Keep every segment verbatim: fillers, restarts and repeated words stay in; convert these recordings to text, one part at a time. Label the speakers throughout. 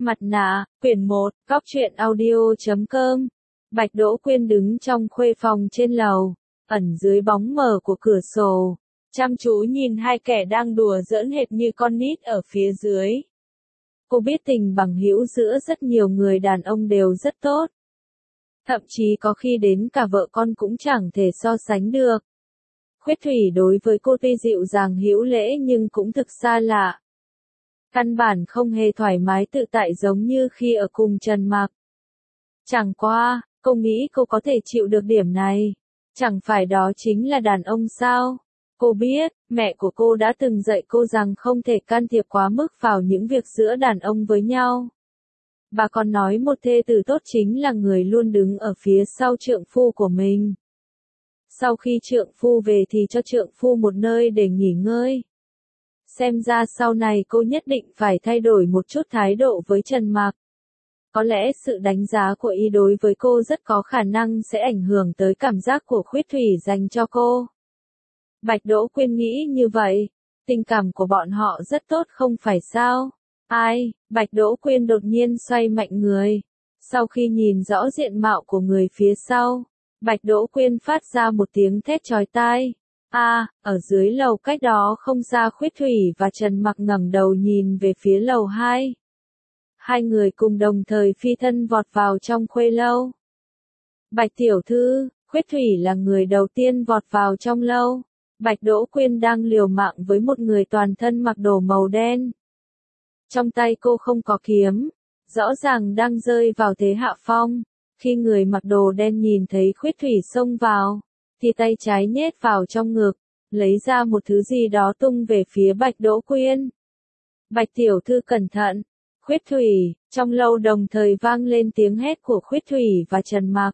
Speaker 1: Mặt nạ, quyển một, góc truyện audio chấm com. Bạch Đỗ Quyên đứng trong khuê phòng trên lầu, ẩn dưới bóng mờ của cửa sổ, chăm chú nhìn hai kẻ đang đùa giỡn hệt như con nít ở phía dưới. Cô biết tình bằng hữu giữa rất nhiều người đàn ông đều rất tốt. Thậm chí có khi đến cả vợ con cũng chẳng thể so sánh được. Khuyết Thủy đối với cô tuy dịu dàng hữu lễ nhưng cũng thực xa lạ. Căn bản không hề thoải mái tự tại giống như khi ở cùng Trần Mặc. Chẳng qua, cô nghĩ cô có thể chịu được điểm này. Chẳng phải đó chính là đàn ông sao? Cô biết, mẹ của cô đã từng dạy cô rằng không thể can thiệp quá mức vào những việc giữa đàn ông với nhau. Bà còn nói một thê tử tốt chính là người luôn đứng ở phía sau trượng phu của mình. Sau khi trượng phu về thì cho trượng phu một nơi để nghỉ ngơi. Xem ra sau này cô nhất định phải thay đổi một chút thái độ với Trần Mặc. Có lẽ sự đánh giá của y đối với cô rất có khả năng sẽ ảnh hưởng tới cảm giác của Khuyết Thủy dành cho cô. Bạch Đỗ Quyên nghĩ như vậy, tình cảm của bọn họ rất tốt không phải sao? Ai? Bạch Đỗ Quyên đột nhiên xoay mạnh người. Sau khi nhìn rõ diện mạo của người phía sau, Bạch Đỗ Quyên phát ra một tiếng thét chói tai. A, à, ở dưới lầu cách đó không xa Khuyết Thủy và Trần Mặc ngẩng đầu nhìn về phía lầu hai. Hai người cùng đồng thời phi thân vọt vào trong khuê lâu. Bạch tiểu thư, Khuyết Thủy là người đầu tiên vọt vào trong lâu. Bạch Đỗ Quyên đang liều mạng với một người toàn thân mặc đồ màu đen. Trong tay cô không có kiếm, rõ ràng đang rơi vào thế hạ phong. Khi người mặc đồ đen nhìn thấy Khuyết Thủy xông vào, thì tay trái nhét vào trong ngực, lấy ra một thứ gì đó tung về phía Bạch Đỗ Quyên. Bạch tiểu thư cẩn thận, Khuyết Thủy, trong lâu đồng thời vang lên tiếng hét của Khuyết Thủy và Trần Mặc.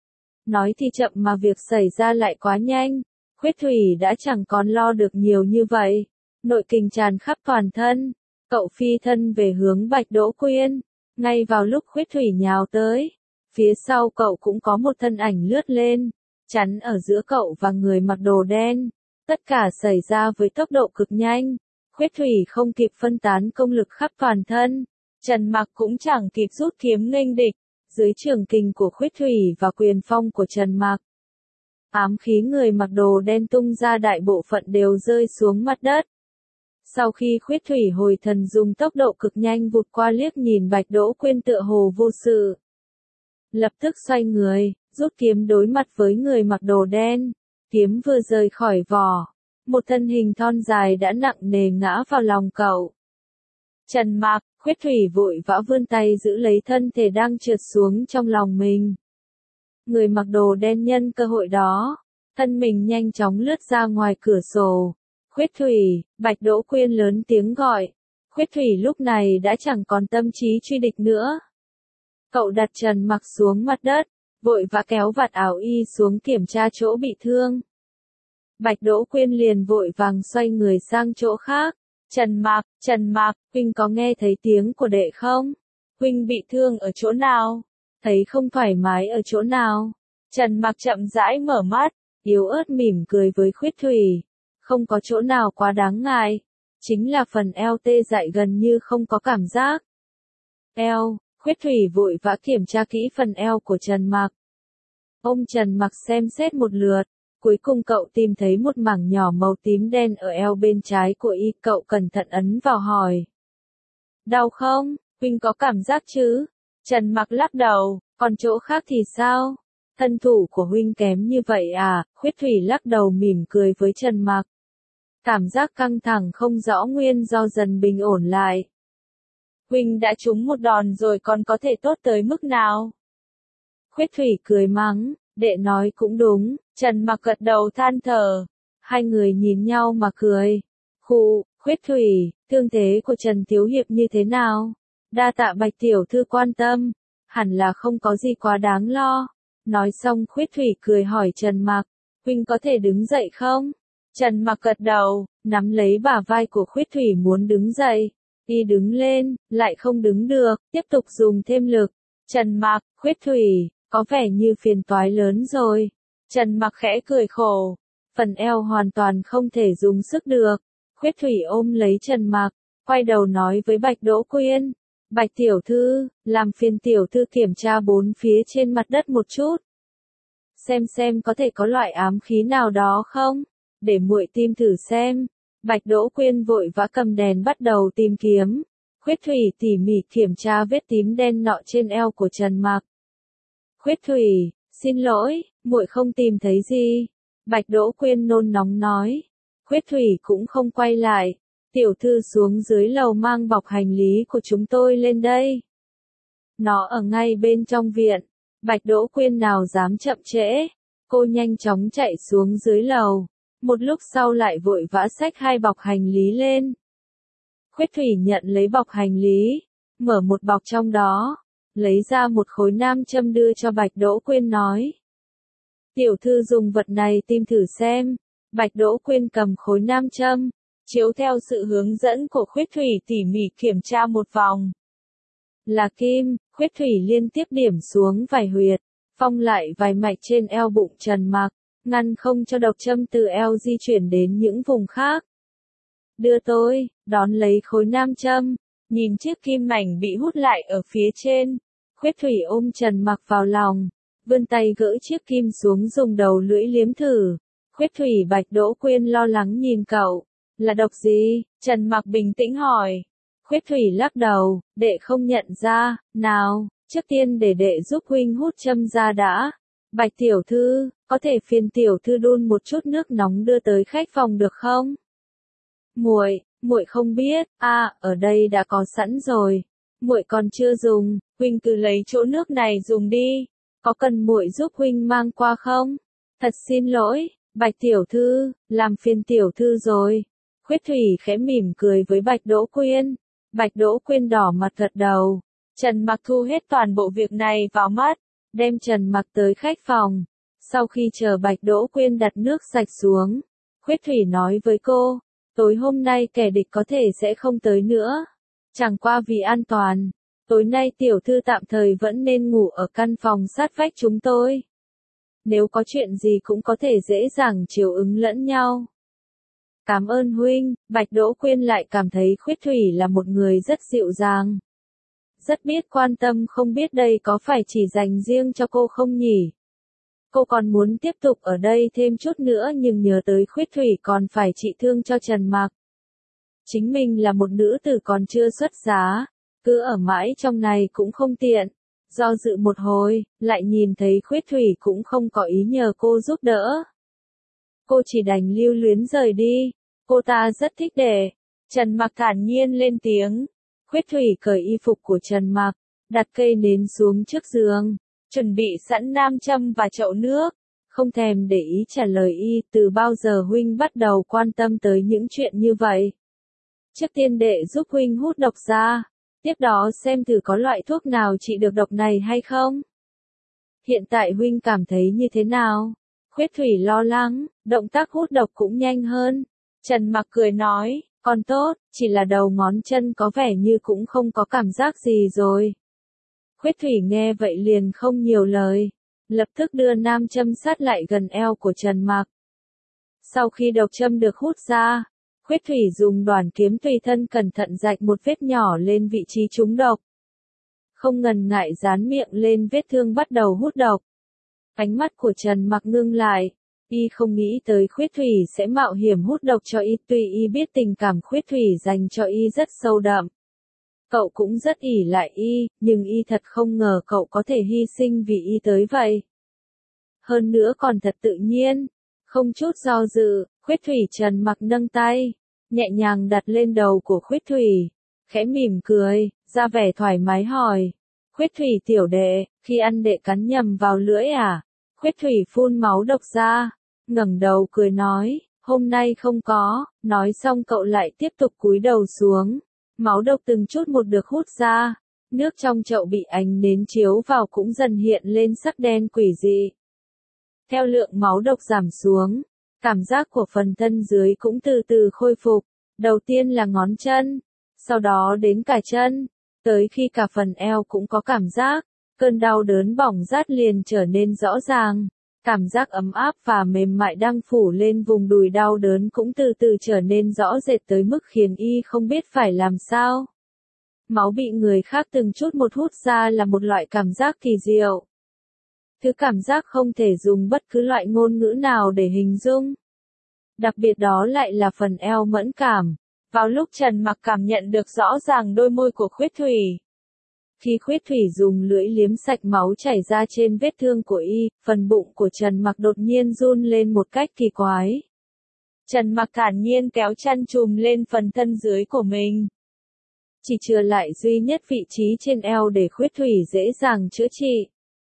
Speaker 1: Nói thì chậm mà việc xảy ra lại quá nhanh, Khuyết Thủy đã chẳng còn lo được nhiều như vậy. Nội kình tràn khắp toàn thân, cậu phi thân về hướng Bạch Đỗ Quyên, ngay vào lúc Khuyết Thủy nhào tới. Phía sau cậu cũng có một thân ảnh lướt lên, chắn ở giữa cậu và người mặc đồ đen. Tất cả xảy ra với tốc độ cực nhanh. Khuyết Thủy không kịp phân tán công lực khắp toàn thân. Trần Mặc cũng chẳng kịp rút kiếm nghênh địch. Dưới trường kình của Khuyết Thủy và quyền phong của Trần Mặc, ám khí người mặc đồ đen tung ra đại bộ phận đều rơi xuống mặt đất. Sau khi Khuyết Thủy hồi thần dùng tốc độ cực nhanh vụt qua liếc nhìn Bạch Đỗ Quyên tựa hồ vô sự. Lập tức xoay người, rút kiếm đối mặt với người mặc đồ đen. Kiếm vừa rời khỏi vỏ, một thân hình thon dài đã nặng nề ngã vào lòng cậu. Trần Mặc, Khuyết Thủy vội vã vươn tay giữ lấy thân thể đang trượt xuống trong lòng mình. Người mặc đồ đen nhân cơ hội đó, thân mình nhanh chóng lướt ra ngoài cửa sổ. Khuyết Thủy, Bạch Đỗ Quyên lớn tiếng gọi. Khuyết Thủy lúc này đã chẳng còn tâm trí truy địch nữa. Cậu đặt Trần Mặc xuống mặt đất, vội vã kéo vạt áo y xuống kiểm tra chỗ bị thương. Bạch Đỗ Quyên liền vội vàng xoay người sang chỗ khác. Trần Mặc, Trần Mặc, huynh có nghe thấy tiếng của đệ không? Huynh bị thương ở chỗ nào? Thấy không thoải mái ở chỗ nào? Trần Mặc chậm rãi mở mắt, yếu ớt mỉm cười với Khuyết Thủy. Không có chỗ nào quá đáng ngại. Chính là phần eo tê dại gần như không có cảm giác. Eo, Khuyết Thủy vội vã kiểm tra kỹ phần eo của Trần Mặc. Ông Trần Mặc xem xét một lượt. Cuối cùng cậu tìm thấy một mảng nhỏ màu tím đen ở eo bên trái của y, cậu cẩn thận ấn vào hỏi. Đau không? Huynh có cảm giác chứ? Trần Mặc lắc đầu, còn chỗ khác thì sao? Thân thủ của huynh kém như vậy à? Khuyết Thủy lắc đầu mỉm cười với Trần Mặc. Cảm giác căng thẳng không rõ nguyên do dần bình ổn lại. Huynh đã trúng một đòn rồi còn có thể tốt tới mức nào? Khuyết Thủy cười mắng, đệ nói cũng đúng. Trần Mặc gật đầu than thở. Hai người nhìn nhau mà cười. Khụ, Khuyết Thủy, thương thế của Trần Thiếu Hiệp như thế nào? Đa tạ Bạch tiểu thư quan tâm. Hẳn là không có gì quá đáng lo. Nói xong Khuyết Thủy cười hỏi Trần Mặc. Huynh có thể đứng dậy không? Trần Mặc gật đầu, nắm lấy bả vai của Khuyết Thủy muốn đứng dậy. Y đứng lên, lại không đứng được, tiếp tục dùng thêm lực. Trần Mặc, Khuyết Thủy, có vẻ như phiền toái lớn rồi. Trần Mặc khẽ cười khổ. Phần eo hoàn toàn không thể dùng sức được. Khuyết Thủy ôm lấy Trần Mặc, quay đầu nói với Bạch Đỗ Quyên. Bạch tiểu thư, làm phiền tiểu thư kiểm tra bốn phía trên mặt đất một chút. Xem xem có thể có loại ám khí nào đó không? Để muội tìm thử xem. Bạch Đỗ Quyên vội vã cầm đèn bắt đầu tìm kiếm. Khuyết Thủy tỉ mỉ kiểm tra vết tím đen nọ trên eo của Trần Mặc. Khuyết Thủy, xin lỗi, muội không tìm thấy gì. Bạch Đỗ Quyên nôn nóng nói. Khuyết Thủy cũng không quay lại. Tiểu thư xuống dưới lầu mang bọc hành lý của chúng tôi lên đây. Nó ở ngay bên trong viện. Bạch Đỗ Quyên nào dám chậm trễ. Cô nhanh chóng chạy xuống dưới lầu. Một lúc sau lại vội vã xách hai bọc hành lý lên. Khuyết Thủy nhận lấy bọc hành lý. Mở một bọc trong đó. Lấy ra một khối nam châm đưa cho Bạch Đỗ Quyên nói. Tiểu thư dùng vật này tìm thử xem. Bạch Đỗ Quyên cầm khối nam châm. Chiếu theo sự hướng dẫn của Khuyết Thủy tỉ mỉ kiểm tra một vòng. Là kim, Khuyết Thủy liên tiếp điểm xuống vài huyệt, phong lại vài mạch trên eo bụng Trần Mặc, ngăn không cho độc châm từ eo di chuyển đến những vùng khác. Đưa tôi, đón lấy khối nam châm, nhìn chiếc kim mảnh bị hút lại ở phía trên. Khuyết Thủy ôm Trần Mặc vào lòng, vươn tay gỡ chiếc kim xuống dùng đầu lưỡi liếm thử. Khuyết Thủy Bạch Đỗ Quyên lo lắng nhìn cậu. Là độc gì? Trần Mặc bình tĩnh hỏi. Khuyết Thủy lắc đầu, đệ không nhận ra, nào, trước tiên để đệ giúp huynh hút châm ra đã. Bạch tiểu thư, có thể phiền tiểu thư đun một chút nước nóng đưa tới khách phòng được không? Muội, muội không biết, à, ở đây đã có sẵn rồi. Muội còn chưa dùng, huynh cứ lấy chỗ nước này dùng đi. Có cần muội giúp huynh mang qua không? Thật xin lỗi, Bạch tiểu thư, làm phiền tiểu thư rồi. Khuyết Thủy khẽ mỉm cười với Bạch Đỗ Quyên. Bạch Đỗ Quyên đỏ mặt gật đầu. Trần Mặc thu hết toàn bộ việc này vào mắt, đem Trần Mặc tới khách phòng. Sau khi chờ Bạch Đỗ Quyên đặt nước sạch xuống, Khuyết Thủy nói với cô, tối hôm nay kẻ địch có thể sẽ không tới nữa. Chẳng qua vì an toàn, tối nay tiểu thư tạm thời vẫn nên ngủ ở căn phòng sát vách chúng tôi. Nếu có chuyện gì cũng có thể dễ dàng chiều ứng lẫn nhau. Cảm ơn huynh, Bạch Đỗ Quyên lại cảm thấy Khuyết Thủy là một người rất dịu dàng. Rất biết quan tâm, không biết đây có phải chỉ dành riêng cho cô không nhỉ? Cô còn muốn tiếp tục ở đây thêm chút nữa nhưng nhớ tới Khuyết Thủy còn phải trị thương cho Trần Mặc. Chính mình là một nữ tử còn chưa xuất giá, cứ ở mãi trong này cũng không tiện. Do dự một hồi, lại nhìn thấy Khuyết Thủy cũng không có ý nhờ cô giúp đỡ. Cô chỉ đành lưu luyến rời đi. Cô ta rất thích để. Trần Mặc thản nhiên lên tiếng. Khuyết Thủy cởi y phục của Trần Mặc, đặt cây nến xuống trước giường, chuẩn bị sẵn nam châm và chậu nước. Không thèm để ý trả lời y, từ bao giờ huynh bắt đầu quan tâm tới những chuyện như vậy? Trước tiên đệ giúp huynh hút độc ra, tiếp đó xem thử có loại thuốc nào trị được độc này hay không. Hiện tại huynh cảm thấy như thế nào? Khuyết Thủy lo lắng, động tác hút độc cũng nhanh hơn. Trần Mặc cười nói, còn tốt, chỉ là đầu ngón chân có vẻ như cũng không có cảm giác gì rồi. Khuyết Thủy nghe vậy liền không nhiều lời, lập tức đưa nam châm sát lại gần eo của Trần Mặc. Sau khi độc châm được hút ra, Khuyết Thủy dùng đoàn kiếm tùy thân cẩn thận rạch một vết nhỏ lên vị trí trúng độc. Không ngần ngại dán miệng lên vết thương bắt đầu hút độc. Ánh mắt của Trần Mặc ngưng lại. Y không nghĩ tới Khuyết Thủy sẽ mạo hiểm hút độc cho y, tuy y biết tình cảm Khuyết Thủy dành cho y rất sâu đậm. Cậu cũng rất ỷ lại y, nhưng y thật không ngờ cậu có thể hy sinh vì y tới vậy. Hơn nữa còn thật tự nhiên, không chút do dự, Khuyết Thủy Trần Mặc nâng tay, nhẹ nhàng đặt lên đầu của Khuyết Thủy, khẽ mỉm cười, ra vẻ thoải mái hỏi. Khuyết Thủy tiểu đệ, khi ăn đệ cắn nhầm vào lưỡi à? Khuyết Thủy phun máu độc ra, ngẩng đầu cười nói, hôm nay không có. Nói xong cậu lại tiếp tục cúi đầu xuống, máu độc từng chút một được hút ra, nước trong chậu bị ánh nến chiếu vào cũng dần hiện lên sắc đen quỷ dị. Theo lượng máu độc giảm xuống, cảm giác của phần thân dưới cũng từ từ khôi phục, đầu tiên là ngón chân, sau đó đến cả chân, tới khi cả phần eo cũng có cảm giác. Cơn đau đớn bỏng rát liền trở nên rõ ràng, cảm giác ấm áp và mềm mại đang phủ lên vùng đùi, đau đớn cũng từ từ trở nên rõ rệt tới mức khiến y không biết phải làm sao. Máu bị người khác từng chút một hút ra là một loại cảm giác kỳ diệu. Thứ cảm giác không thể dùng bất cứ loại ngôn ngữ nào để hình dung. Đặc biệt đó lại là phần eo mẫn cảm. Vào lúc Trần Mặc cảm nhận được rõ ràng đôi môi của Khuyết Thủy. Khi Khuyết Thủy dùng lưỡi liếm sạch máu chảy ra trên vết thương của y, phần bụng của Trần Mặc đột nhiên run lên một cách kỳ quái. Trần Mặc thản nhiên kéo chăn trùm lên phần thân dưới của mình. Chỉ chừa lại duy nhất vị trí trên eo để Khuyết Thủy dễ dàng chữa trị.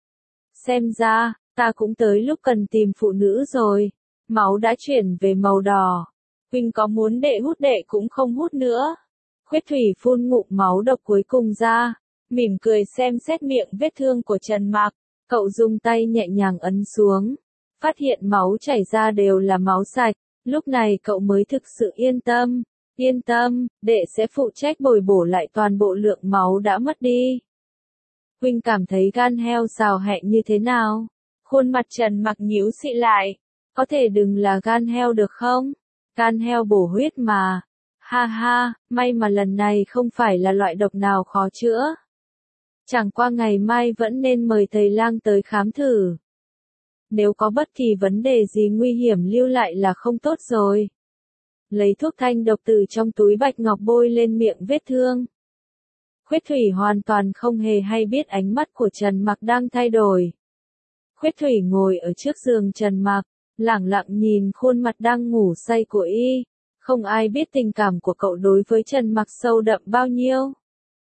Speaker 1: Xem ra, ta cũng tới lúc cần tìm phụ nữ rồi. Máu đã chuyển về màu đỏ. Huynh có muốn đệ hút đệ cũng không hút nữa. Khuyết Thủy phun ngụm máu độc cuối cùng ra, mỉm cười xem xét miệng vết thương của Trần Mặc. Cậu dùng tay nhẹ nhàng ấn xuống, phát hiện máu chảy ra đều là máu sạch. Lúc này cậu mới thực sự yên tâm. Yên tâm, đệ sẽ phụ trách bồi bổ lại toàn bộ lượng máu đã mất đi. Huynh cảm thấy gan heo xào hẹ như thế nào? Khuôn mặt Trần Mặc nhíu xị lại. Có thể đừng là gan heo được không? Gan heo bổ huyết mà. Ha ha, may mà lần này không phải là loại độc nào khó chữa. Chẳng qua ngày mai vẫn nên mời thầy lang tới khám thử. Nếu có bất kỳ vấn đề gì nguy hiểm lưu lại là không tốt rồi. Lấy thuốc thanh độc từ trong túi bạch ngọc bôi lên miệng vết thương. Khuyết Thủy hoàn toàn không hề hay biết ánh mắt của Trần Mặc đang thay đổi. Khuyết Thủy ngồi ở trước giường Trần Mặc, lẳng lặng nhìn khuôn mặt đang ngủ say của y. Không ai biết tình cảm của cậu đối với Trần Mặc sâu đậm bao nhiêu.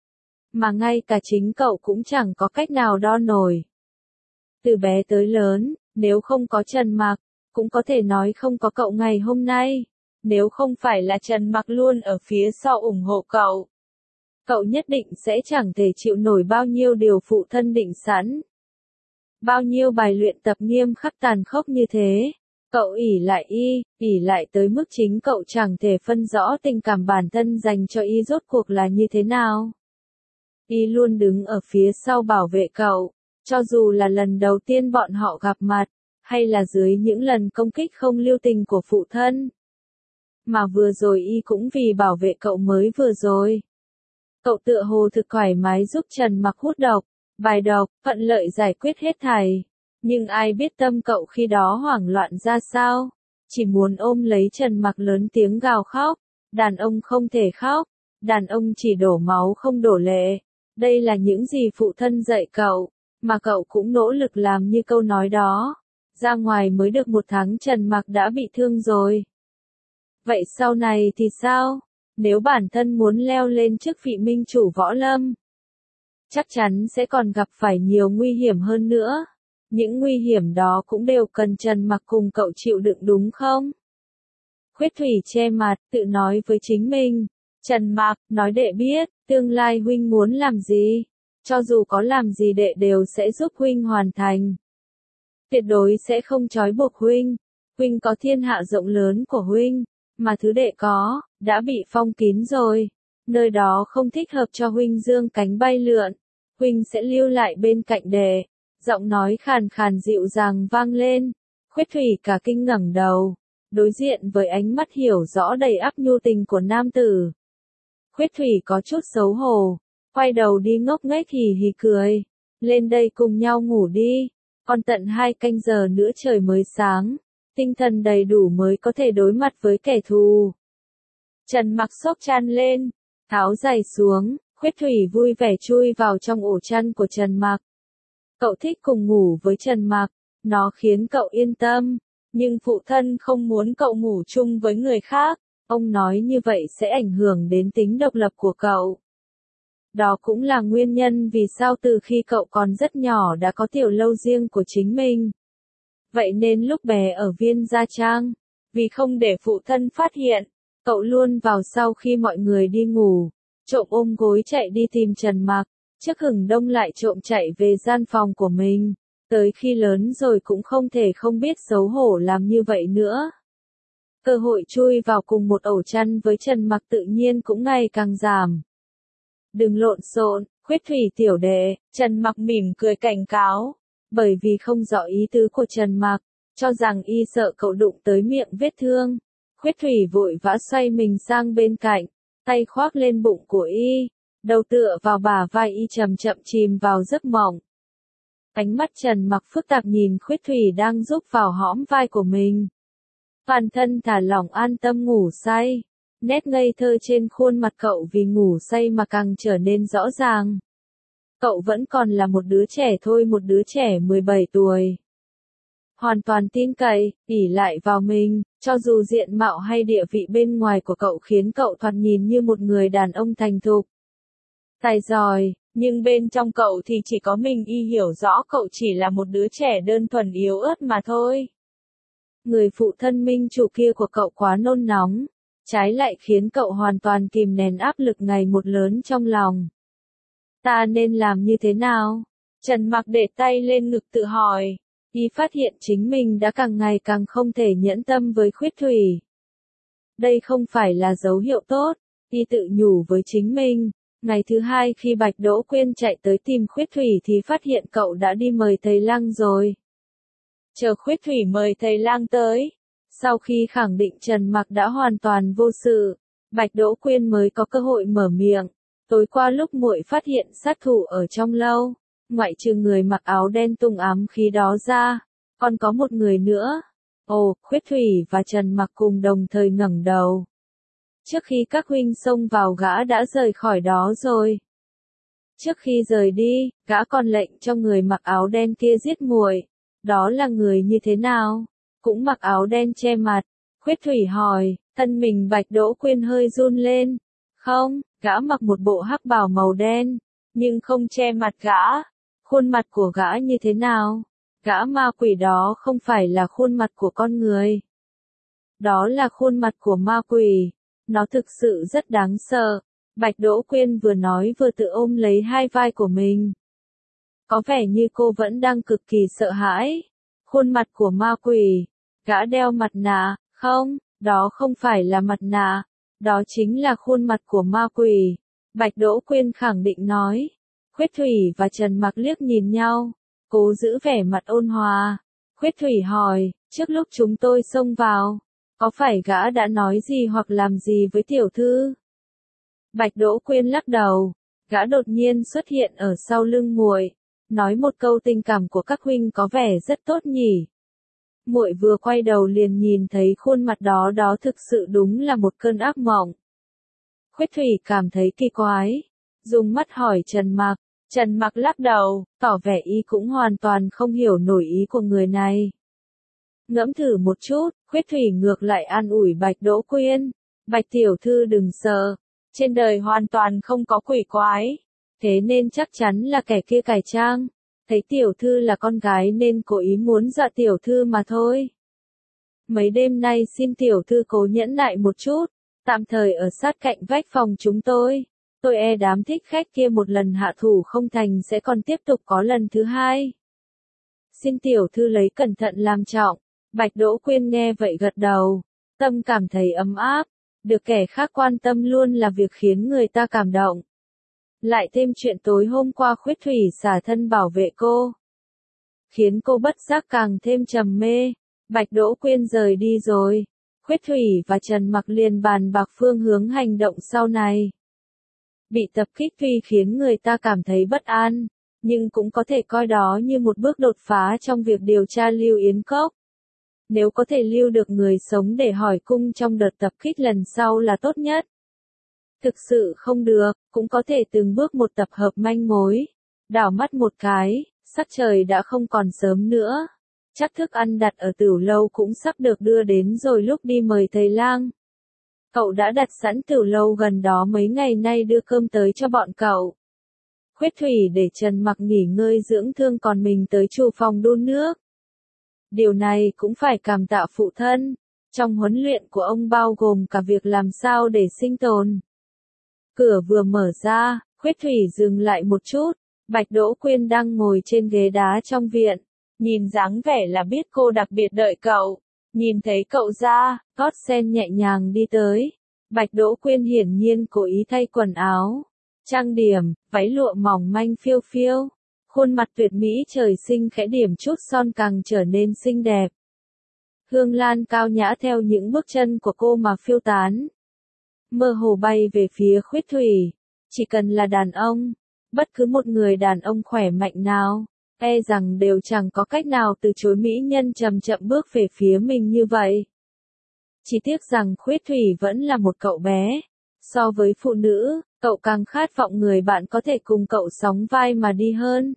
Speaker 1: Mà ngay cả chính cậu cũng chẳng có cách nào đo nổi. Từ bé tới lớn, nếu không có Trần Mặc, cũng có thể nói không có cậu ngày hôm nay. Nếu không phải là Trần Mặc luôn ở phía sau ủng hộ cậu, cậu nhất định sẽ chẳng thể chịu nổi bao nhiêu điều phụ thân định sẵn. Bao nhiêu bài luyện tập nghiêm khắc tàn khốc như thế. Cậu ỷ lại y, ỷ lại tới mức chính cậu chẳng thể phân rõ tình cảm bản thân dành cho y rốt cuộc là như thế nào. Y luôn đứng ở phía sau bảo vệ cậu, cho dù là lần đầu tiên bọn họ gặp mặt, hay là dưới những lần công kích không lưu tình của phụ thân. Mà vừa rồi y cũng vì bảo vệ cậu mới vừa rồi. Cậu tựa hồ thực thoải mái giúp Trần Mặc hút độc, bài độc, thuận lợi giải quyết hết thảy. Nhưng ai biết tâm cậu khi đó hoảng loạn ra sao? Chỉ muốn ôm lấy Trần Mặc lớn tiếng gào khóc. Đàn ông không thể khóc. Đàn ông chỉ đổ máu không đổ lệ. Đây là những gì phụ thân dạy cậu. Mà cậu cũng nỗ lực làm như câu nói đó. Ra ngoài mới được một tháng Trần Mặc đã bị thương rồi. Vậy sau này thì sao? Nếu bản thân muốn leo lên chức vị minh chủ võ lâm, chắc chắn sẽ còn gặp phải nhiều nguy hiểm hơn nữa. Những nguy hiểm đó cũng đều cần Trần Mặc cùng cậu chịu đựng đúng không? Khuyết Thủy che mặt, tự nói với chính mình. Trần Mặc, nói đệ biết, tương lai huynh muốn làm gì? Cho dù có làm gì đệ đều sẽ giúp huynh hoàn thành. Tuyệt đối sẽ không trói buộc huynh. Huynh có thiên hạ rộng lớn của huynh, mà thứ đệ có, đã bị phong kín rồi. Nơi đó không thích hợp cho huynh dương cánh bay lượn. Huynh sẽ lưu lại bên cạnh đệ. Giọng nói khàn khàn dịu dàng vang lên. Khuyết Thủy cả kinh ngẩng đầu, đối diện với ánh mắt hiểu rõ đầy ắp nhu tình của nam tử. Khuyết Thủy có chút xấu hổ, quay đầu đi ngốc nghếch hì hì cười. Lên đây cùng nhau ngủ đi, còn tận hai canh giờ nữa trời mới sáng, tinh thần đầy đủ mới có thể đối mặt với kẻ thù. Trần Mặc xốc chăn lên, tháo giày xuống, Khuyết Thủy vui vẻ chui vào trong ổ chăn của Trần Mặc. Cậu thích cùng ngủ với Trần Mặc, nó khiến cậu yên tâm, nhưng phụ thân không muốn cậu ngủ chung với người khác, ông nói như vậy sẽ ảnh hưởng đến tính độc lập của cậu. Đó cũng là nguyên nhân vì sao từ khi cậu còn rất nhỏ đã có tiểu lâu riêng của chính mình. Vậy nên lúc bé ở Viên Gia Trang, vì không để phụ thân phát hiện, cậu luôn vào sau khi mọi người đi ngủ, trộm ôm gối chạy đi tìm Trần Mặc. Trước hừng đông lại trộm chạy về gian phòng của mình, tới khi lớn rồi cũng không thể không biết xấu hổ làm như vậy nữa. Cơ hội chui vào cùng một ổ chăn với Trần Mặc tự nhiên cũng ngày càng giảm. Đừng lộn xộn, Khuyết Thủy tiểu đệ, Trần Mặc mỉm cười cảnh cáo, bởi vì không rõ ý tứ của Trần Mặc, cho rằng y sợ cậu đụng tới miệng vết thương. Khuyết Thủy vội vã xoay mình sang bên cạnh, tay khoác lên bụng của y. đầu tựa vào bả vai y chậm chậm chìm vào giấc mộng. Ánh mắt Trần Mặc phức tạp nhìn Khuyết Thủy đang giúp vào hõm vai của mình. Toàn thân thả lỏng an tâm ngủ say. Nét ngây thơ trên khuôn mặt cậu vì ngủ say mà càng trở nên rõ ràng. Cậu vẫn còn là một đứa trẻ thôi, một đứa trẻ mười bảy tuổi. Hoàn toàn tin cậy, ỷ lại vào mình, cho dù diện mạo hay địa vị bên ngoài của cậu khiến cậu thoạt nhìn như một người đàn ông thành thục, tài giỏi, nhưng bên trong cậu thì chỉ có mình y hiểu rõ cậu chỉ là một đứa trẻ đơn thuần yếu ớt mà thôi. Người phụ thân minh chủ kia của cậu quá nôn nóng, trái lại khiến cậu hoàn toàn kìm nén áp lực ngày một lớn trong lòng. Ta nên làm như thế nào? Trần Mặc để tay lên ngực tự hỏi. Y phát hiện chính mình đã càng ngày càng không thể nhẫn tâm với Khuyết Thủy. Đây không phải là dấu hiệu tốt, y tự nhủ với chính mình. Ngày thứ hai khi Bạch Đỗ Quyên chạy tới tìm Khuyết Thủy thì phát hiện cậu đã đi mời thầy lang rồi. Chờ Khuyết Thủy mời thầy lang tới. Sau khi khẳng định Trần Mặc đã hoàn toàn vô sự, Bạch Đỗ Quyên mới có cơ hội mở miệng. Tối qua lúc muội phát hiện sát thủ ở trong lâu, ngoại trừ người mặc áo đen tung ám khí đó ra, còn có một người nữa. Ồ, Khuyết Thủy và Trần Mặc cùng đồng thời ngẩng đầu. Trước khi các huynh xông vào gã đã rời khỏi đó rồi. Trước khi rời đi, gã còn lệnh cho người mặc áo đen kia giết muội. Đó là người như thế nào? Cũng mặc áo đen che mặt. Khuyết Thủy hỏi, thân mình Bạch Đỗ Quyên hơi run lên. Không, gã mặc một bộ hắc bào màu đen, nhưng không che mặt gã. Khuôn mặt của gã như thế nào? Gã ma quỷ đó không phải là khuôn mặt của con người. Đó là khuôn mặt của ma quỷ. Nó thực sự rất đáng sợ. Bạch Đỗ Quyên vừa nói vừa tự ôm lấy hai vai của mình. Có vẻ như cô vẫn đang cực kỳ sợ hãi. Khuôn mặt của ma quỷ. Gã đeo mặt nạ, không, đó không phải là mặt nạ. Đó chính là khuôn mặt của ma quỷ. Bạch Đỗ Quyên khẳng định nói. Khuyết Thủy và Trần Mặc liếc nhìn nhau, cố giữ vẻ mặt ôn hòa. Khuyết Thủy hỏi, trước lúc chúng tôi xông vào, có phải gã đã nói gì hoặc làm gì với tiểu thư? Bạch Đỗ Quyên lắc đầu, gã đột nhiên xuất hiện ở sau lưng muội, nói một câu tình cảm của các huynh có vẻ rất tốt nhỉ. Muội vừa quay đầu liền nhìn thấy khuôn mặt đó đó thực sự đúng là một cơn ác mộng. Khuyết Thủy cảm thấy kỳ quái, dùng mắt hỏi Trần Mặc. Trần Mặc lắc đầu, tỏ vẻ y cũng hoàn toàn không hiểu nổi ý của người này. Ngẫm thử một chút, Khuyết Thủy ngược lại an ủi Bạch Đỗ Quyên. Bạch tiểu thư đừng sợ, trên đời hoàn toàn không có quỷ quái, thế nên chắc chắn là kẻ kia cải trang. Thấy tiểu thư là con gái nên cố ý muốn dọa tiểu thư mà thôi. Mấy đêm nay xin tiểu thư cố nhẫn nại một chút, tạm thời ở sát cạnh vách phòng chúng tôi. Tôi e đám thích khách kia một lần hạ thủ không thành sẽ còn tiếp tục có lần thứ hai. Xin tiểu thư lấy cẩn thận làm trọng. Bạch Đỗ Quyên nghe vậy gật đầu, tâm cảm thấy ấm áp. Được kẻ khác quan tâm luôn là việc khiến người ta cảm động. Lại thêm chuyện tối hôm qua Khuyết Thủy xả thân bảo vệ cô, khiến cô bất giác càng thêm trầm mê. Bạch Đỗ Quyên rời đi rồi, Khuyết Thủy và Trần Mặc liền bàn bạc phương hướng hành động sau này. Bị tập kích tuy khiến người ta cảm thấy bất an, nhưng cũng có thể coi đó như một bước đột phá trong việc điều tra Lưu Yến Cốc. Nếu có thể lưu được người sống để hỏi cung trong đợt tập kích lần sau là tốt nhất. Thực sự không được, cũng có thể từng bước một tập hợp manh mối. Đảo mắt một cái, sắc trời đã không còn sớm nữa. Chắc thức ăn đặt ở tửu lâu cũng sắp được đưa đến rồi, lúc đi mời thầy lang. Cậu đã đặt sẵn tửu lâu gần đó mấy ngày nay đưa cơm tới cho bọn cậu. Khuyết Thủy để Trần Mặc nghỉ ngơi dưỡng thương còn mình tới chủ phòng đun nước. Điều này cũng phải cảm tạ phụ thân. Trong huấn luyện của ông bao gồm cả việc làm sao để sinh tồn. Cửa vừa mở ra, Khuyết Thủy dừng lại một chút. Bạch Đỗ Quyên đang ngồi trên ghế đá trong viện. Nhìn dáng vẻ là biết cô đặc biệt đợi cậu. Nhìn thấy cậu ra, gót sen nhẹ nhàng đi tới. Bạch Đỗ Quyên hiển nhiên cố ý thay quần áo, trang điểm, váy lụa mỏng manh phiêu phiêu. Khuôn mặt tuyệt mỹ trời sinh khẽ điểm chút son càng trở nên xinh đẹp. Hương lan cao nhã theo những bước chân của cô mà phiêu tán. Mơ hồ bay về phía Khuyết Thủy. Chỉ cần là đàn ông, bất cứ một người đàn ông khỏe mạnh nào, e rằng đều chẳng có cách nào từ chối mỹ nhân chậm chậm bước về phía mình như vậy. Chỉ tiếc rằng Khuyết Thủy vẫn là một cậu bé. So với phụ nữ, cậu càng khát vọng người bạn có thể cùng cậu sóng vai mà đi hơn.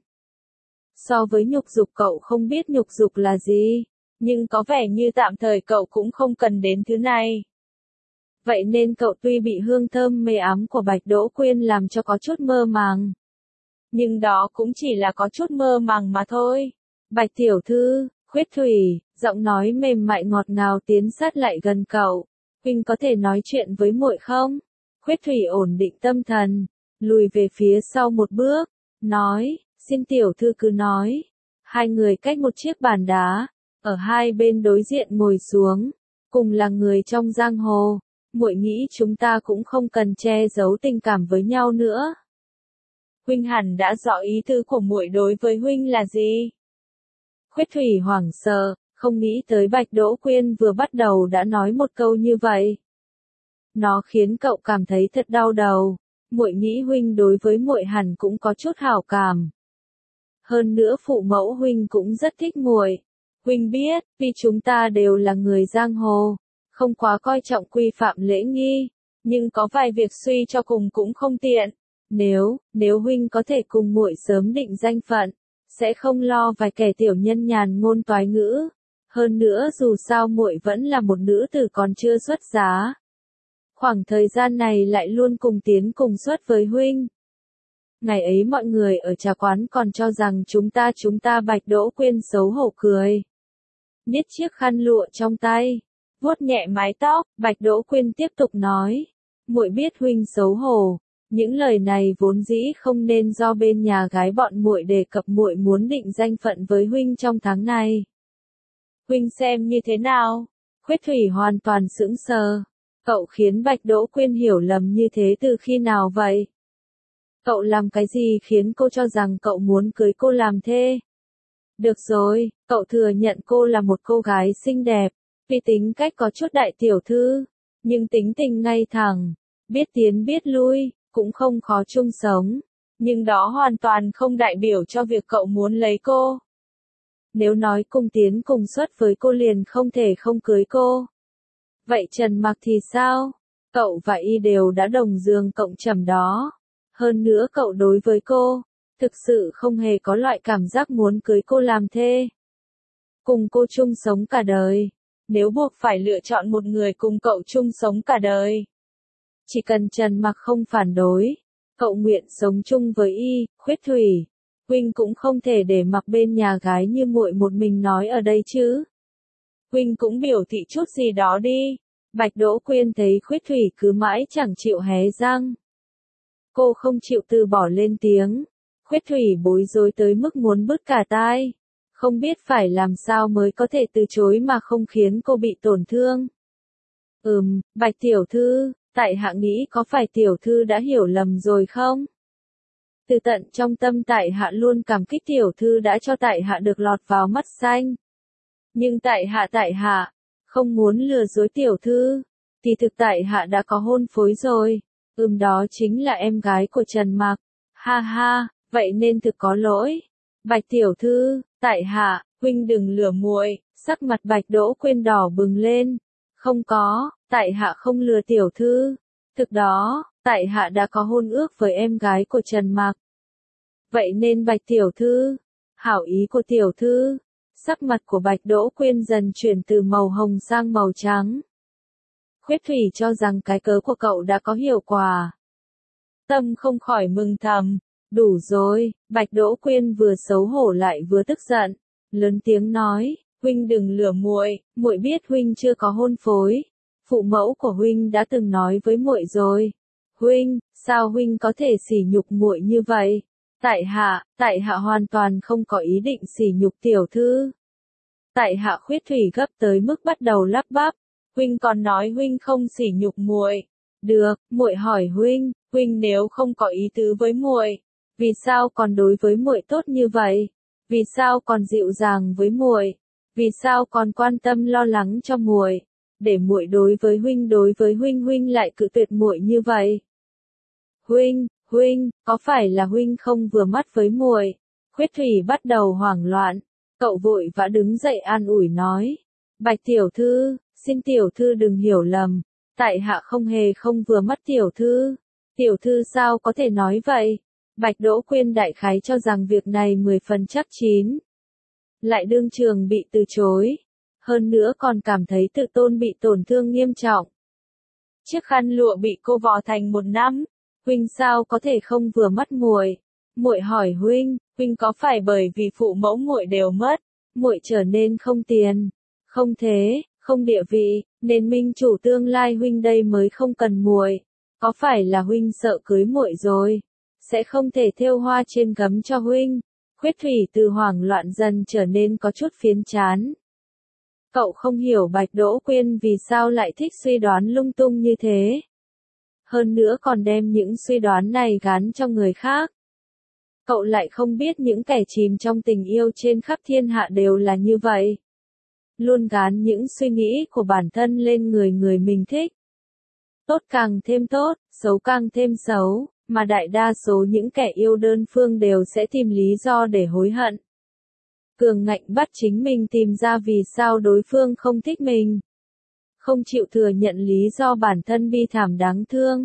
Speaker 1: So với nhục dục cậu không biết nhục dục là gì, nhưng có vẻ như tạm thời cậu cũng không cần đến thứ này. Vậy nên cậu tuy bị hương thơm mê ám của Bạch Đỗ Quyên làm cho có chút mơ màng. Nhưng đó cũng chỉ là có chút mơ màng mà thôi. Bạch tiểu thư, Khuyết Thủy, giọng nói mềm mại ngọt ngào tiến sát lại gần cậu. Huynh có thể nói chuyện với muội không? Khuyết Thủy ổn định tâm thần, lùi về phía sau một bước, nói, xin tiểu thư cứ nói. Hai người cách một chiếc bàn đá, ở hai bên đối diện ngồi xuống, cùng là người trong giang hồ, muội nghĩ chúng ta cũng không cần che giấu tình cảm với nhau nữa. Huynh hẳn đã rõ ý tứ của muội đối với huynh là gì? Khuyết Thủy hoảng sợ, không nghĩ tới Bạch Đỗ Quyên vừa bắt đầu đã nói một câu như vậy. Nó khiến cậu cảm thấy thật đau đầu. Muội nghĩ huynh đối với muội hẳn cũng có chút hảo cảm. Hơn nữa phụ mẫu huynh cũng rất thích muội. Huynh biết, vì chúng ta đều là người giang hồ, không quá coi trọng quy phạm lễ nghi, nhưng có vài việc suy cho cùng cũng không tiện. Nếu, nếu huynh có thể cùng muội sớm định danh phận, sẽ không lo vài kẻ tiểu nhân nhàn ngôn toái ngữ. Hơn nữa dù sao muội vẫn là một nữ tử còn chưa xuất giá. Khoảng thời gian này lại luôn cùng tiến cùng xuất với huynh. Ngày ấy mọi người ở trà quán còn cho rằng chúng ta chúng ta Bạch Đỗ Quyên xấu hổ cười. Niết chiếc khăn lụa trong tay, vuốt nhẹ mái tóc, Bạch Đỗ Quyên tiếp tục nói, muội biết huynh xấu hổ, những lời này vốn dĩ không nên do bên nhà gái bọn muội đề cập, muội muốn định danh phận với huynh trong tháng này. Huynh xem như thế nào? Khuyết Thủy hoàn toàn sững sờ. Cậu khiến Bạch Đỗ Quyên hiểu lầm như thế từ khi nào vậy? Cậu làm cái gì khiến cô cho rằng cậu muốn cưới cô làm thê? Được rồi, cậu thừa nhận cô là một cô gái xinh đẹp, vì tính cách có chút đại tiểu thư, nhưng tính tình ngay thẳng, biết tiến biết lui, cũng không khó chung sống. Nhưng đó hoàn toàn không đại biểu cho việc cậu muốn lấy cô. Nếu nói cùng tiến cùng xuất với cô liền không thể không cưới cô. Vậy Trần Mặc thì sao? Cậu và y đều đã đồng giường cộng trầm đó. Hơn nữa cậu đối với cô, thực sự không hề có loại cảm giác muốn cưới cô làm thê. Cùng cô chung sống cả đời. Nếu buộc phải lựa chọn một người cùng cậu chung sống cả đời, chỉ cần Trần Mặc không phản đối, cậu nguyện sống chung với y. Khuyết Thủy, huynh cũng không thể để mặc bên nhà gái như muội một mình nói ở đây chứ. Huynh cũng biểu thị chút gì đó đi. Bạch Đỗ Quyên thấy Khuyết Thủy cứ mãi chẳng chịu hé răng. Cô không chịu từ bỏ lên tiếng. Khuyết Thủy bối rối tới mức muốn bứt cả tai. Không biết phải làm sao mới có thể từ chối mà không khiến cô bị tổn thương. Ừm, Bạch tiểu thư, tại hạ nghĩ có phải tiểu thư đã hiểu lầm rồi không? Từ tận trong tâm tại hạ luôn cảm kích tiểu thư đã cho tại hạ được lọt vào mắt xanh. Nhưng tại hạ tại hạ, không muốn lừa dối tiểu thư, thì thực tại hạ đã có hôn phối rồi. Ừm, đó chính là em gái của Trần Mặc. Ha ha, vậy nên thực có lỗi. Bạch tiểu thư, tại hạ, huynh đừng lừa muội. Sắc mặt Bạch Đỗ Quyên đỏ bừng lên. Không có, tại hạ không lừa tiểu thư. Thực đó, tại hạ đã có hôn ước với em gái của Trần Mặc. Vậy nên Bạch tiểu thư, hảo ý của tiểu thư. Sắc mặt của Bạch Đỗ Quyên dần chuyển từ màu hồng sang màu trắng. Khuyết Thủy cho rằng cái cớ của cậu đã có hiệu quả. Tâm không khỏi mừng thầm. Đủ rồi, Bạch Đỗ Quyên vừa xấu hổ lại vừa tức giận. Lớn tiếng nói, huynh đừng lừa muội, muội biết huynh chưa có hôn phối. Phụ mẫu của huynh đã từng nói với muội rồi. Huynh, sao huynh có thể sỉ nhục muội như vậy? Tại hạ, tại hạ hoàn toàn không có ý định sỉ nhục tiểu thư. Tại hạ Khuyết Thủy gấp tới mức bắt đầu lắp bắp. Huynh còn nói huynh không sỉ nhục muội. Được, muội hỏi huynh, huynh nếu không có ý tứ với muội, vì sao còn đối với muội tốt như vậy? Vì sao còn dịu dàng với muội? Vì sao còn quan tâm lo lắng cho muội? Để muội đối với huynh đối với huynh huynh lại cự tuyệt muội như vậy? Huynh, Huynh, có phải là huynh không vừa mắt với muội? Khuyết Thủy bắt đầu hoảng loạn, cậu vội vã đứng dậy an ủi nói. Bạch tiểu thư, xin tiểu thư đừng hiểu lầm, tại hạ không hề không vừa mắt tiểu thư. Tiểu thư sao có thể nói vậy? Bạch Đỗ Quyên đại khái cho rằng việc này mười phần chắc chín. Lại đương trường bị từ chối. Hơn nữa còn cảm thấy tự tôn bị tổn thương nghiêm trọng. Chiếc khăn lụa bị cô vò thành một nắm. Huynh sao có thể không vừa mắt muội? Muội hỏi huynh, huynh có phải bởi vì phụ mẫu muội đều mất, muội trở nên không tiền, không thế, không địa vị, nên minh chủ tương lai huynh đây mới không cần muội? Có phải là huynh sợ cưới muội rồi, sẽ không thể thêu hoa trên gấm cho huynh? Khuyết Thủy từ hoảng loạn dần trở nên có chút phiến chán. Cậu không hiểu Bạch Đỗ Quyên vì sao lại thích suy đoán lung tung như thế. Hơn nữa còn đem những suy đoán này gán cho người khác. Cậu lại không biết những kẻ chìm trong tình yêu trên khắp thiên hạ đều là như vậy. Luôn gán những suy nghĩ của bản thân lên người người mình thích. Tốt càng thêm tốt, xấu càng thêm xấu, mà đại đa số những kẻ yêu đơn phương đều sẽ tìm lý do để hối hận. Cường ngạnh bắt chính mình tìm ra vì sao đối phương không thích mình. Không chịu thừa nhận lý do bản thân bi thảm đáng thương.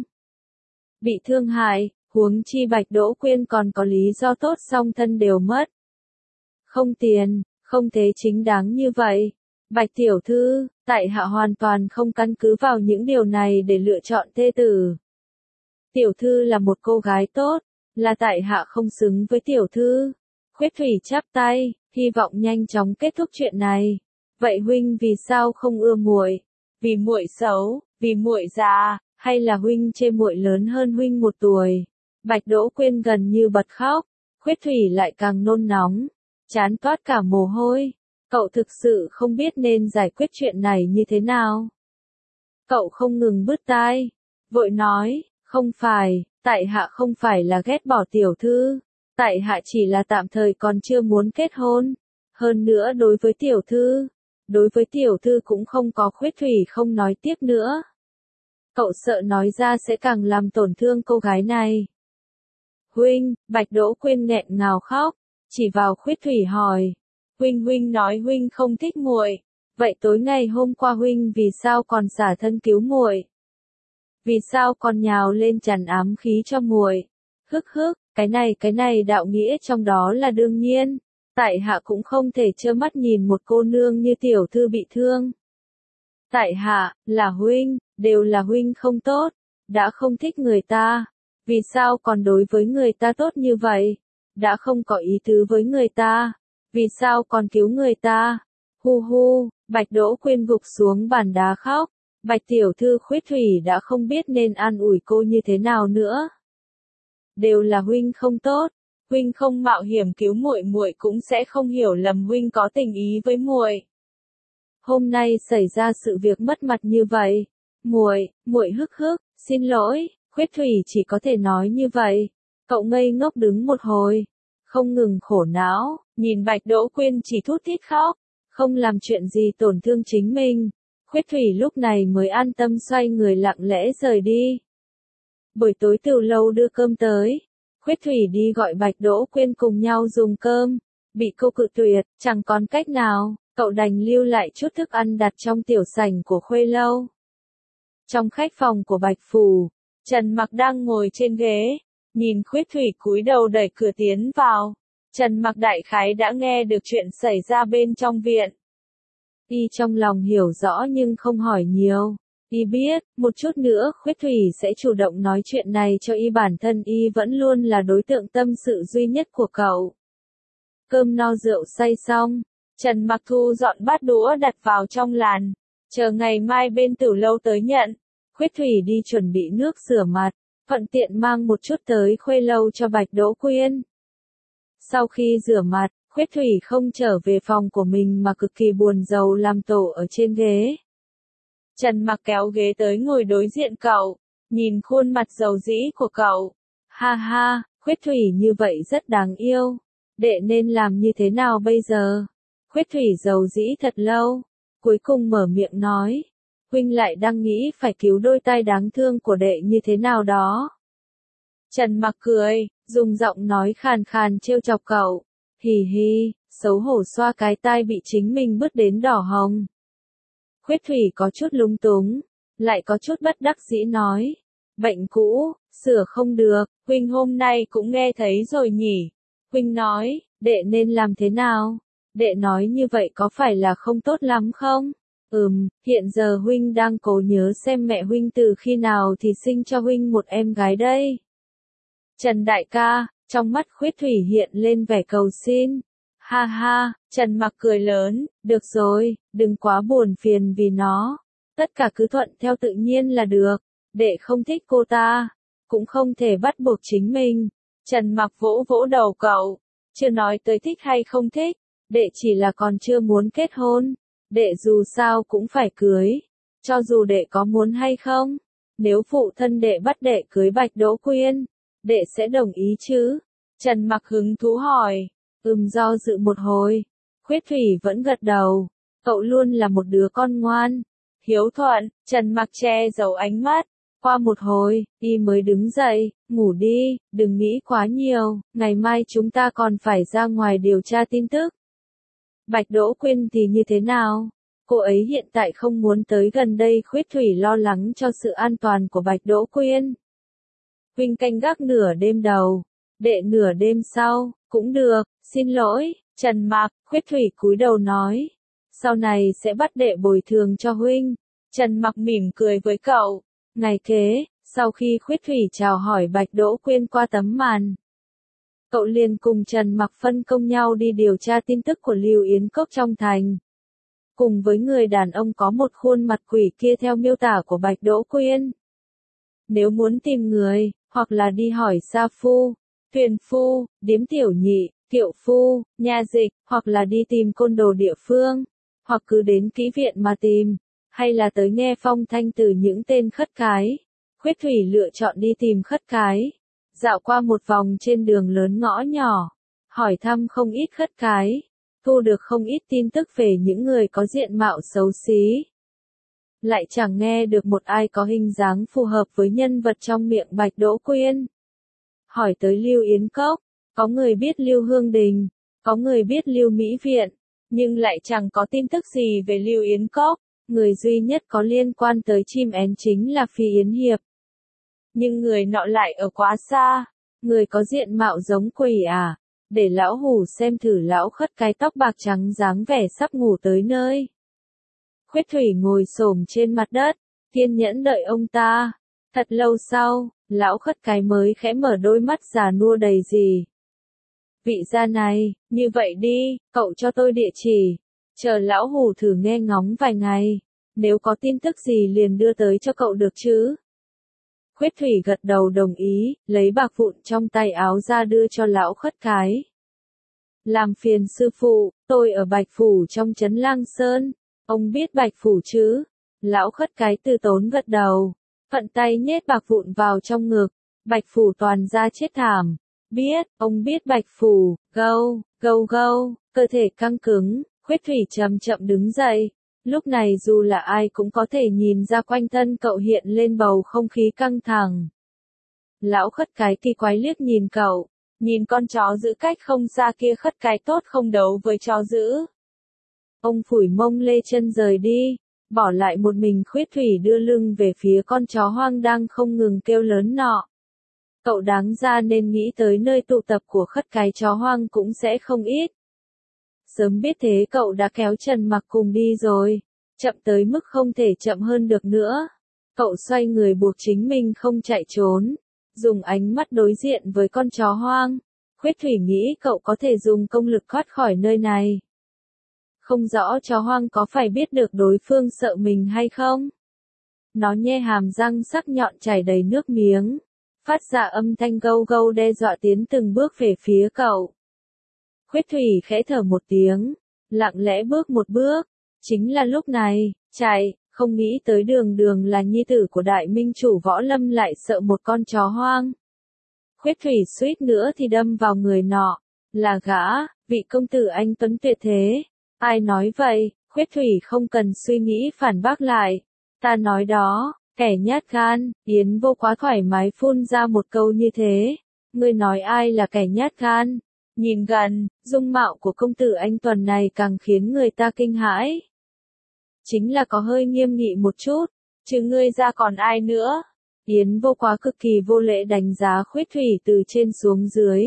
Speaker 1: Bị thương hại, huống chi Bạch Đỗ Quyên còn có lý do tốt song thân đều mất. Không tiền, không thế chính đáng như vậy. Bạch tiểu thư, tại hạ hoàn toàn không căn cứ vào những điều này để lựa chọn thê tử. Tiểu thư là một cô gái tốt, là tại hạ không xứng với tiểu thư. Khuyết Thủy chắp tay, hy vọng nhanh chóng kết thúc chuyện này. Vậy huynh vì sao không ưa muội? Vì muội xấu, vì muội già, hay là huynh chê muội lớn hơn huynh một tuổi? Bạch Đỗ Quyên gần như bật khóc, Khuyết Thủy lại càng nôn nóng, chán toát cả mồ hôi. Cậu thực sự không biết nên giải quyết chuyện này như thế nào. Cậu không ngừng bứt tai, vội nói, không phải, tại hạ không phải là ghét bỏ tiểu thư, tại hạ chỉ là tạm thời còn chưa muốn kết hôn. Hơn nữa đối với tiểu thư, đối với tiểu thư cũng không có. Khuyết Thủy không nói tiếp nữa. Cậu sợ nói ra sẽ càng làm tổn thương cô gái này. Huynh, Bạch Đỗ Quyên nghẹn ngào khóc, chỉ vào Khuyết Thủy hỏi. Huynh huynh nói huynh không thích muội, vậy tối ngày hôm qua huynh vì sao còn xả thân cứu muội? Vì sao còn nhào lên tràn ám khí cho muội? Hức hức, cái này cái này đạo nghĩa trong đó là đương nhiên, tại hạ cũng không thể trơ mắt nhìn một cô nương như tiểu thư bị thương. Tại hạ, là huynh, đều là huynh không tốt, đã không thích người ta, vì sao còn đối với người ta tốt như vậy? Đã không có ý tứ với người ta, vì sao còn cứu người ta? Hu hu, Bạch Đỗ Quyên gục xuống bàn đá khóc. Bạch tiểu thư Khuyết Thủy đã không biết nên an ủi cô như thế nào nữa. Đều là huynh không tốt, huynh không mạo hiểm cứu muội, muội cũng sẽ không hiểu lầm huynh có tình ý với muội. Hôm nay xảy ra sự việc mất mặt như vậy, muội, muội hức hức, xin lỗi. Khuyết Thủy chỉ có thể nói như vậy. Cậu ngây ngốc đứng một hồi, không ngừng khổ não, nhìn Bạch Đỗ Quyên chỉ thút thít khóc, không làm chuyện gì tổn thương chính mình. Khuyết Thủy lúc này mới an tâm xoay người lặng lẽ rời đi. Buổi tối Tiểu Lâu đưa cơm tới, Khuyết Thủy đi gọi Bạch Đỗ Quyên cùng nhau dùng cơm, bị cô cự tuyệt, chẳng còn cách nào, cậu đành lưu lại chút thức ăn đặt trong tiểu sảnh của Khuê Lâu. Trong khách phòng của Bạch Phủ, Trần Mặc đang ngồi trên ghế, nhìn Khuyết Thủy cúi đầu đẩy cửa tiến vào. Trần Mặc đại khái đã nghe được chuyện xảy ra bên trong viện. Y trong lòng hiểu rõ nhưng không hỏi nhiều. Y biết, một chút nữa Khuyết Thủy sẽ chủ động nói chuyện này cho Y, bản thân Y vẫn luôn là đối tượng tâm sự duy nhất của cậu. Cơm no rượu say xong, Trần Mặc thu dọn bát đũa đặt vào trong làn, chờ ngày mai bên Tiểu Lâu tới nhận. Khuyết Thủy đi chuẩn bị nước rửa mặt, thuận tiện mang một chút tới Khuê Lâu cho Bạch Đỗ Quyên. Sau khi rửa mặt, Khuyết Thủy không trở về phòng của mình mà cực kỳ buồn rầu làm tổ ở trên ghế. Trần Mặc kéo ghế tới ngồi đối diện cậu, nhìn khuôn mặt dầu dĩ của cậu. Ha ha, Khuyết Thủy như vậy rất đáng yêu. Đệ nên làm như thế nào bây giờ? Khuyết Thủy dầu dĩ thật lâu, cuối cùng mở miệng nói. Huynh lại đang nghĩ phải cứu đôi tai đáng thương của đệ như thế nào đó. Trần Mặc cười, dùng giọng nói khàn khàn trêu chọc cậu. Hì hì, xấu hổ xoa cái tai bị chính mình bứt đến đỏ hồng. Khuyết Thủy có chút lúng túng, lại có chút bất đắc dĩ nói. Bệnh cũ, sửa không được, huynh hôm nay cũng nghe thấy rồi nhỉ. Huynh nói, đệ nên làm thế nào? Đệ nói như vậy có phải là không tốt lắm không? Ừm, hiện giờ huynh đang cố nhớ xem mẹ huynh từ khi nào thì sinh cho huynh một em gái đây. Trần đại ca, trong mắt Khuyết Thủy hiện lên vẻ cầu xin. Ha ha, Trần Mặc cười lớn, được rồi, đừng quá buồn phiền vì nó. Tất cả cứ thuận theo tự nhiên là được. Đệ không thích cô ta, cũng không thể bắt buộc chính mình. Trần Mặc vỗ vỗ đầu cậu, chưa nói tới thích hay không thích, đệ chỉ là còn chưa muốn kết hôn. Đệ dù sao cũng phải cưới, cho dù đệ có muốn hay không. Nếu phụ thân đệ bắt đệ cưới Bạch Đỗ Quyên, đệ sẽ đồng ý chứ? Trần Mặc hứng thú hỏi. Ừm, do dự một hồi, Khuyết Thủy vẫn gật đầu. Cậu luôn là một đứa con ngoan, hiếu thuận. Trần Mặc che giấu ánh mắt. Qua một hồi, y mới đứng dậy, ngủ đi, đừng nghĩ quá nhiều, ngày mai chúng ta còn phải ra ngoài điều tra tin tức. Bạch Đỗ Quyên thì như thế nào? Cô ấy hiện tại không muốn tới gần đây. Khuyết Thủy lo lắng cho sự an toàn của Bạch Đỗ Quyên. Huynh canh gác nửa đêm đầu, đệ nửa đêm sau, cũng được, xin lỗi, Trần Mặc. Khuyết Thủy cúi đầu nói, sau này sẽ bắt đệ bồi thường cho huynh. Trần Mặc mỉm cười với cậu. Ngày kế, sau khi Khuyết Thủy chào hỏi Bạch Đỗ Quyên qua tấm màn, cậu liền cùng Trần Mặc phân công nhau đi điều tra tin tức của Lưu Yến Cốc trong thành. Cùng với người đàn ông có một khuôn mặt quỷ kia theo miêu tả của Bạch Đỗ Quyên. Nếu muốn tìm người, hoặc là đi hỏi sa phu, thuyền phu, điếm tiểu nhị, kiệu phu, nha dịch, hoặc là đi tìm côn đồ địa phương, hoặc cứ đến kỹ viện mà tìm, hay là tới nghe phong thanh từ những tên khất cái. Khuyết Thủy lựa chọn đi tìm khất cái. Dạo qua một vòng trên đường lớn ngõ nhỏ, hỏi thăm không ít khất cái, thu được không ít tin tức về những người có diện mạo xấu xí. Lại chẳng nghe được một ai có hình dáng phù hợp với nhân vật trong miệng Bạch Đỗ Quyên. Hỏi tới Lưu Yến Cốc, có người biết Lưu Hương Đình, có người biết Lưu Mỹ Viện, nhưng lại chẳng có tin tức gì về Lưu Yến Cốc. Người duy nhất có liên quan tới chim én chính là Phi Yến Hiệp. Nhưng người nọ lại ở quá xa, người có diện mạo giống quỷ à, để lão hủ xem thử. Lão khất cái tóc bạc trắng dáng vẻ sắp ngủ tới nơi. Khuyết Thủy ngồi xổm trên mặt đất, kiên nhẫn đợi ông ta. Thật lâu sau, lão khất cái mới khẽ mở đôi mắt già nua đầy gì. Vị gia này, như vậy đi, cậu cho tôi địa chỉ, chờ lão hủ thử nghe ngóng vài ngày, nếu có tin tức gì liền đưa tới cho cậu được chứ? Khuyết Thủy gật đầu đồng ý, lấy bạc vụn trong tay áo ra đưa cho lão khất cái. Làm phiền sư phụ, tôi ở Bạch Phủ trong trấn Lang Sơn, ông biết Bạch Phủ chứ? Lão khất cái từ tốn gật đầu, phận tay nhét bạc vụn vào trong ngực. Bạch Phủ toàn ra chết thảm. Biết, ông biết Bạch Phủ, gâu, gâu gâu, cơ thể căng cứng. Khuyết Thủy chậm chậm đứng dậy. Lúc này dù là ai cũng có thể nhìn ra quanh thân cậu hiện lên bầu không khí căng thẳng. Lão khất cái kỳ quái liếc nhìn cậu, nhìn con chó giữ cách không xa kia. Khất cái tốt không đấu với chó giữ. Ông phủi mông lê chân rời đi, bỏ lại một mình Khuyết Thủy đưa lưng về phía con chó hoang đang không ngừng kêu lớn nọ. Cậu đáng ra nên nghĩ tới nơi tụ tập của khất cái chó hoang cũng sẽ không ít. Sớm biết thế cậu đã kéo Trần Mặc cùng đi rồi, chậm tới mức không thể chậm hơn được nữa. Cậu xoay người buộc chính mình không chạy trốn, dùng ánh mắt đối diện với con chó hoang. Khuyết Thủy nghĩ cậu có thể dùng công lực thoát khỏi nơi này. Không rõ chó hoang có phải biết được đối phương sợ mình hay không? Nó nhe hàm răng sắc nhọn chảy đầy nước miếng, phát ra âm thanh gâu gâu đe dọa tiến từng bước về phía cậu. Khuyết Thủy khẽ thở một tiếng, lặng lẽ bước một bước. Chính là lúc này, chạy, không nghĩ tới Đường Đường là nhi tử của đại minh chủ võ lâm lại sợ một con chó hoang. Khuyết Thủy suýt nữa thì đâm vào người nọ. Là gã, vị công tử anh tuấn tuyệt thế. Ai nói vậy? Khuyết Thủy không cần suy nghĩ phản bác lại. Ta nói đó, Kẻ nhát gan, Yến Vô Quá thoải mái phun ra một câu như thế. Ngươi nói ai là kẻ nhát gan? Nhìn gần, dung mạo của công tử anh Tuần này càng khiến người ta kinh hãi. Chính là có hơi nghiêm nghị một chút, chứ ngươi ra còn ai nữa? Yến Vô Quá cực kỳ vô lễ đánh giá Khuyết Thủy từ trên xuống dưới.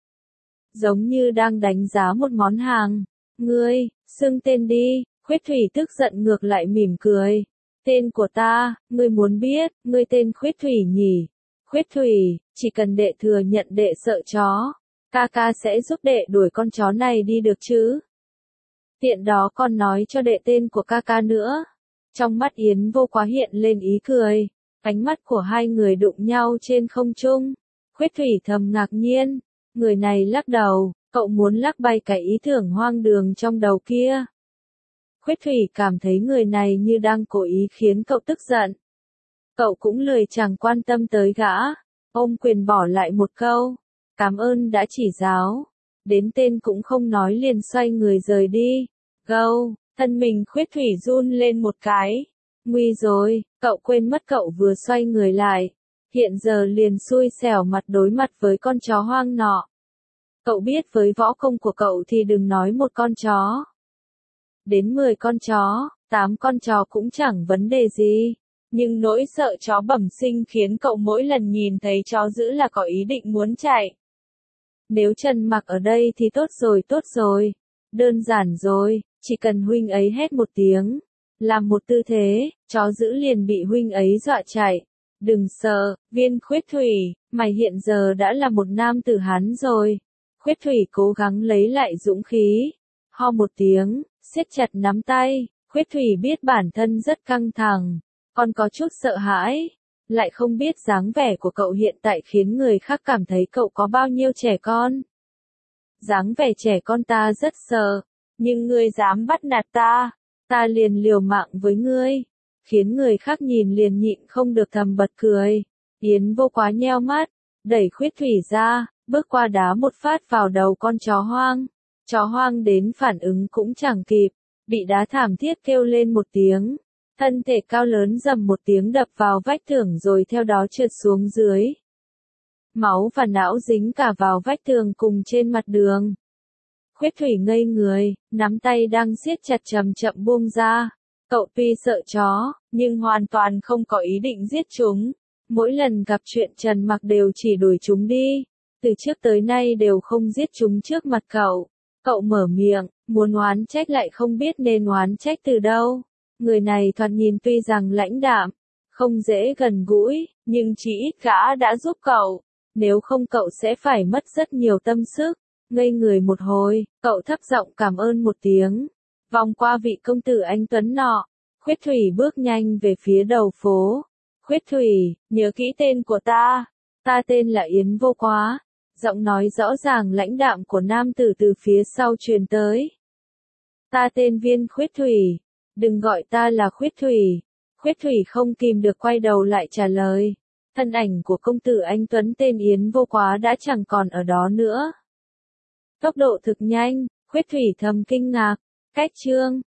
Speaker 1: Giống như đang đánh giá một món hàng. Ngươi, xưng tên đi, Khuyết Thủy tức giận ngược lại mỉm cười. Tên của ta, ngươi muốn biết, ngươi tên Khuyết Thủy nhỉ? Khuyết Thủy, chỉ cần đệ thừa nhận đệ sợ chó, ca ca sẽ giúp đệ đuổi con chó này đi được chứ? Tiện đó còn nói cho đệ tên của ca ca nữa. Trong mắt Yến Vô Quá hiện lên ý cười, ánh mắt của hai người đụng nhau trên không trung. Khuyết Thủy thầm ngạc nhiên, người này lắc đầu, cậu muốn lắc bay cái ý tưởng hoang đường trong đầu kia. Khuyết Thủy cảm thấy người này như đang cố ý khiến cậu tức giận. Cậu cũng lười chẳng quan tâm tới gã, ôm quyền bỏ lại một câu, cảm ơn đã chỉ giáo, đến tên cũng không nói liền xoay người rời đi. Gâu, thân mình Khuyết Thủy run lên một cái, nguy rồi, cậu quên mất cậu vừa xoay người lại, hiện giờ liền xui xẻo mặt đối mặt với con chó hoang nọ. Cậu biết với võ công của cậu thì đừng nói một con chó. Đến mười con chó, tám con chó cũng chẳng vấn đề gì. Nhưng nỗi sợ chó bẩm sinh khiến cậu mỗi lần nhìn thấy chó dữ là có ý định muốn chạy. Nếu Trần Mặc ở đây thì tốt rồi tốt rồi. Đơn giản rồi, chỉ cần huynh ấy hét một tiếng, làm một tư thế, chó dữ liền bị huynh ấy dọa chạy. Đừng sợ, Viên Khuyết Thủy, mày hiện giờ đã là một nam tử Hán rồi. Khuyết Thủy cố gắng lấy lại dũng khí. Ho một tiếng, siết chặt nắm tay, Khuyết Thủy biết bản thân rất căng thẳng, còn có chút sợ hãi, lại không biết dáng vẻ của cậu hiện tại khiến người khác cảm thấy cậu có bao nhiêu trẻ con. Dáng vẻ trẻ con ta rất sợ, nhưng ngươi dám bắt nạt ta, ta liền liều mạng với ngươi, khiến người khác nhìn liền nhịn không được thầm bật cười. Yến Vô Quá nheo mắt, đẩy Khuyết Thủy ra, bước qua đá một phát vào đầu con chó hoang. Chó hoang đến phản ứng cũng chẳng kịp, bị đá thảm thiết kêu lên một tiếng, thân thể cao lớn rầm một tiếng đập vào vách tường rồi theo đó trượt xuống dưới. Máu và não dính cả vào vách tường cùng trên mặt đường. Khuyết Thủy ngây người, nắm tay đang siết chặt chậm chậm buông ra. Cậu tuy sợ chó, nhưng hoàn toàn không có ý định giết chúng. Mỗi lần gặp chuyện Trần Mặc đều chỉ đuổi chúng đi. Từ trước tới nay đều không giết chúng trước mặt cậu. Cậu mở miệng, muốn oán trách lại không biết nên oán trách từ đâu. Người này thoạt nhìn tuy rằng lãnh đạm, không dễ gần gũi, nhưng chỉ ít gã đã giúp cậu. Nếu không cậu sẽ phải mất rất nhiều tâm sức. Ngây người một hồi, cậu thấp giọng cảm ơn một tiếng. Vòng qua vị công tử anh tuấn nọ, Khuyết Thủy bước nhanh về phía đầu phố. Khuyết Thủy, nhớ kỹ tên của ta. Ta tên là Yến Vô Quá. Giọng nói rõ ràng lãnh đạm của nam tử từ phía sau truyền tới. Ta tên Viên Khuyết Thủy. Đừng gọi ta là Khuyết Thủy. Khuyết Thủy không kìm được quay đầu lại trả lời. Thân ảnh của công tử anh tuấn tên Yến Vô Quá đã chẳng còn ở đó nữa. Tốc độ thực nhanh, Khuyết Thủy thầm kinh ngạc. Cách chương